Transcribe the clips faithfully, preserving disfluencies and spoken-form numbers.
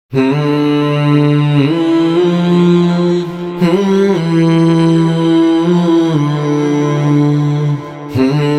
Hmm, hmm, hmm,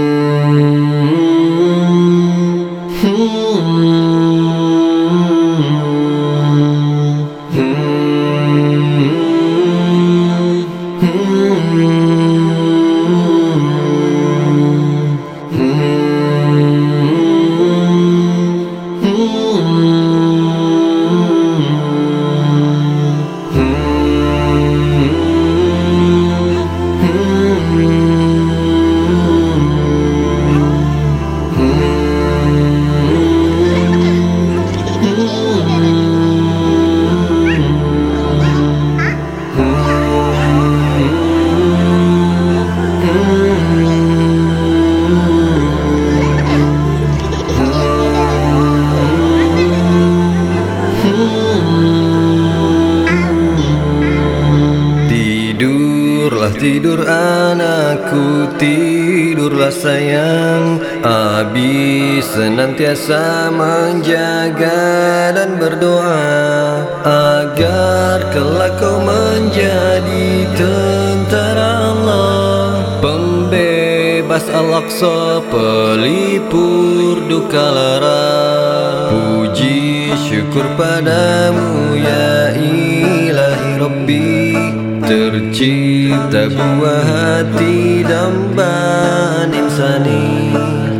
Tidurlah, tidur anakku, tidurlah sayang. Abi senantiasa menjaga dan berdoa agar kelak kau menjadi tentara Allah, pembebas Al-Aqsa, pelipur duka lara. Puji syukur padamu ya ilahi Rabbi, tercipta buah hati dambaan insani.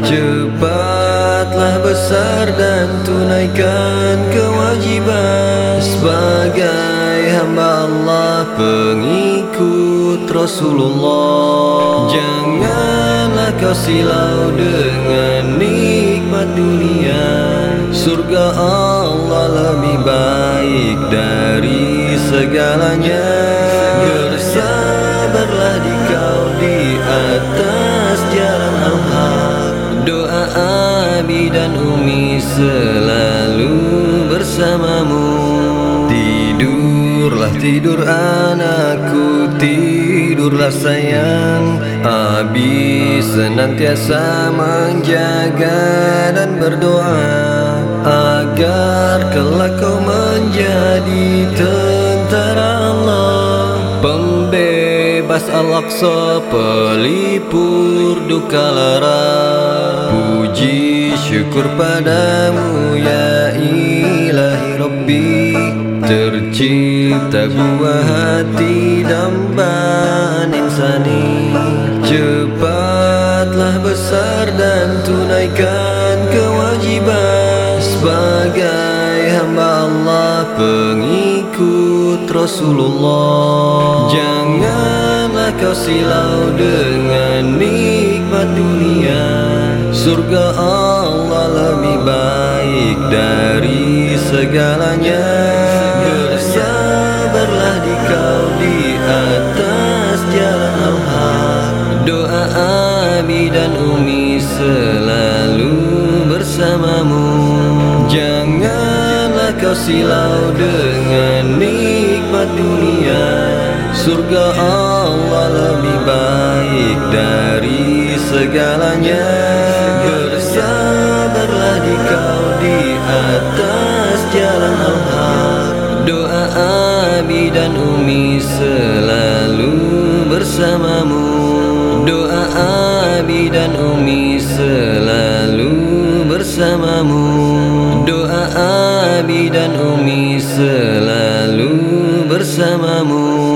Cepatlah besar dan tunaikan kewajiban sebagai hamba Allah, pengikut Rasulullah. Janganlah kau silau dengan nikmat dunia, surga Allah lebih baik dari segalanya. Bersabarlah dikau di atas jalan al-haq, doa Abi dan Umi selalu bersamamu. Tidurlah, tidur anakku, tidurlah sayang. Abi senantiasa menjaga dan berdoa agar kelak kau menjadi tentara Allah, pembebas Al-Aqsa, pelipur duka lara. Puji syukur padamu ya ilahi Rabbi, tercipta buah hati dambaan insani. Cepatlah besar dan tunaikan kewajiban sebagai hamba Allah, pengikut Rasulullah. Janganlah kau silau dengan nikmat dunia, surga Allah lebih baik dari segalanya. Bersabarlah dikau di atas jalan al-haq, doa Abi dan Umi selalu bersamamu. Janganlah kau silau dengan nikmat dunia, surga Allah lebih baik dari segalanya. Bersabarlah dikau di atas jalan al-haq, doa Abi dan Umi selalu bersamamu. Doa Abi dan Umi selalu bersamamu. Doa Abi dan Umi selalu bersamamu.